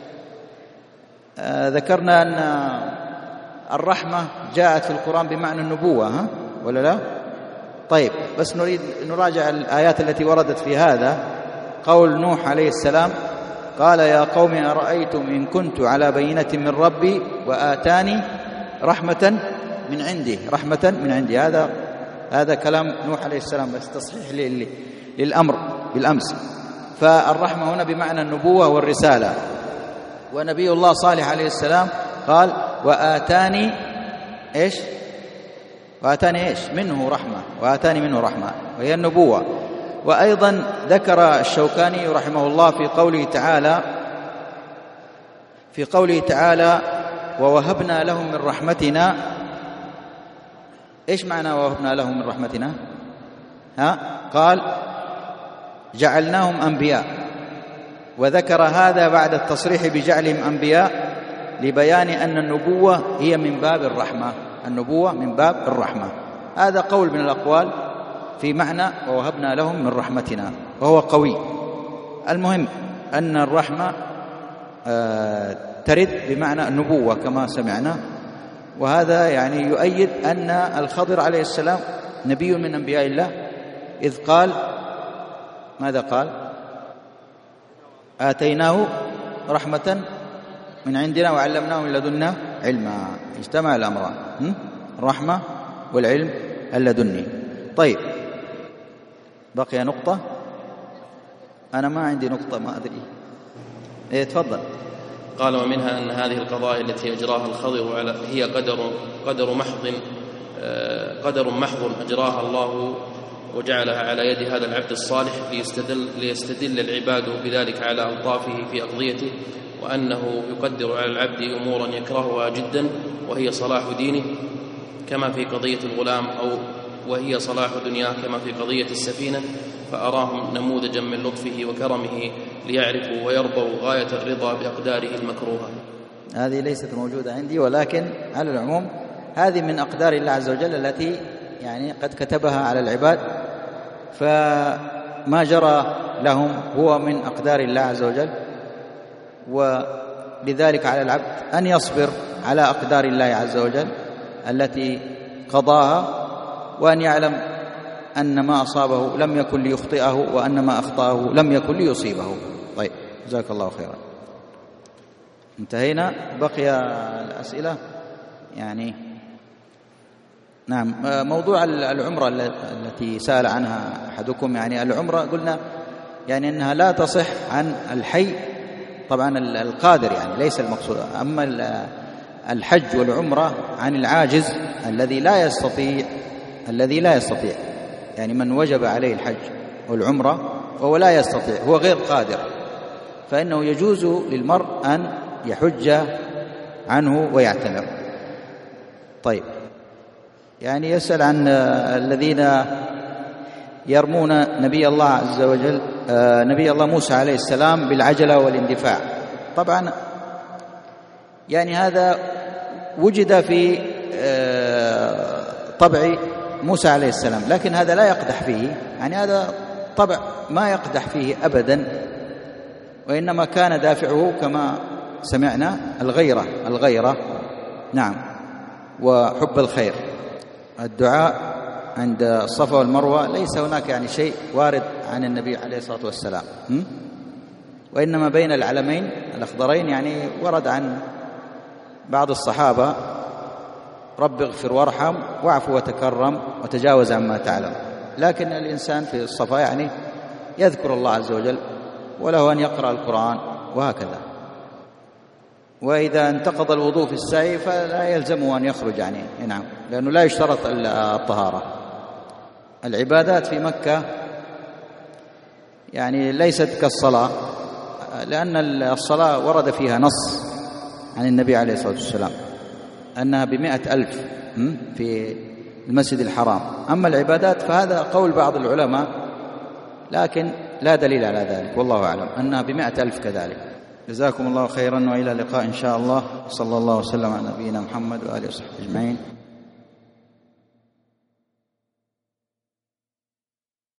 ذكرنا أن الرحمة جاءت في القرآن بمعنى النبوة، ولا لا؟ طيب بس نريد نراجع الآيات التي وردت في هذا. قول نوح عليه السلام قال يا قوم أرأيتم إن كنت على بينة من ربي وآتاني رحمة من عنده، رحمة من عندي. هذا كلام نوح عليه السلام، بس تصحيح للأمر بالأمس. فالرحمة هنا بمعنى النبوة والرسالة. ونبي الله صالح عليه السلام قال وآتاني إيش؟ وآتاني إيش؟ منه رحمة، وآتاني منه رحمة، وهي النبوة. وأيضا ذكر الشوكاني رحمه الله في قوله تعالى ووهبنا لهم من رحمتنا. إيش معنى ووهبنا لهم من رحمتنا؟ قال جعلناهم أنبياء، وذكر هذا بعد التصريح بجعلهم أنبياء لبيان أن النبوة هي من باب الرحمة، النبوة من باب الرحمة. هذا قول من الأقوال في معنى ووهبنا لهم من رحمتنا، وهو قوي. المهم أن الرحمة ترد بمعنى النبوة كما سمعنا، وهذا يعني يؤيد أن الخضر عليه السلام نبي من أنبياء الله، إذ قال ماذا قال؟ آتيناه رحمة من عندنا وعلمناه من لدنا علما. اجتمع الأمران، الرحمة والعلم اللدني. طيب بقي نقطة، أنا ما عندي نقطة ما أدري. إيه تفضل. قال ومنها أن هذه القضايا التي أجراها الخضر هي قدر محض أجراها الله وجعلها على يد هذا العبد الصالح ليستدل العباد بذلك على ألطافه في أقضيته، وأنه يقدر على العبد أمورا يكرهها جدا وهي صلاح دينه كما في قضية الغلام، أو وهي صلاح دنياه كما في قضية السفينة، فأراهم نموذجا من لطفه وكرمه ليعرفوا ويرضوا غاية الرضا بأقداره المكروهة. هذه ليست موجودة عندي، ولكن على العموم هذه من أقدار الله عز وجل التي يعني قد كتبها على العباد، فما جرى لهم هو من أقدار الله عز وجل، ولذلك على العبد أن يصبر على أقدار الله عز وجل التي قضاها، وأن يعلم أن ما أصابه لم يكن ليخطئه، وأن ما أخطأه لم يكن ليصيبه. طيب جزاك الله خيرا. انتهينا. بقي الأسئلة يعني. نعم، موضوع العمرة التي سأل عنها أحدكم، يعني العمرة قلنا يعني أنها لا تصح عن الحي، طبعا القادر يعني ليس المقصود، أما الحج والعمرة عن العاجز الذي لا يستطيع يعني من وجب عليه الحج والعمرة وهو لا يستطيع، هو غير قادر، فإنه يجوز للمرء أن يحج عنه ويعتمر. طيب يعني يسأل عن الذين يرمون نبي الله عز وجل، نبي الله موسى عليه السلام بالعجلة والاندفاع. طبعا يعني هذا وجد في طبع موسى عليه السلام، لكن هذا لا يقدح فيه، يعني هذا طبع ما يقدح فيه أبدا، وإنما كان دافعه كما سمعنا الغيرة نعم، وحب الخير. الدعاء عند الصفا والمروة ليس هناك يعني شيء وارد عن النبي عليه الصلاة والسلام، وإنما بين العلمين الأخضرين يعني ورد عن بعض الصحابة: رب اغفر وارحم واعف وتكرم وتجاوز عما تعلم. لكن الإنسان في الصفا يعني يذكر الله عز وجل، وله أن يقرأ القرآن وهكذا. وإذا انتقض الوضوء في السعي فلا يلزمه أن يخرج يعني، نعم، لأنه لا يشترط الطهارة. العبادات في مكة يعني ليست كالصلاة، لأن الصلاة ورد فيها نص عن النبي عليه الصلاة والسلام أنها ب100,000 في المسجد الحرام. أما العبادات فهذا قول بعض العلماء، لكن لا دليل على ذلك، والله أعلم أنها ب100,000 كذلك. جزاكم الله خيرا، وإلى اللقاء إن شاء الله. صلى الله وسلم على نبينا محمد وآله وصحبه أجمعين.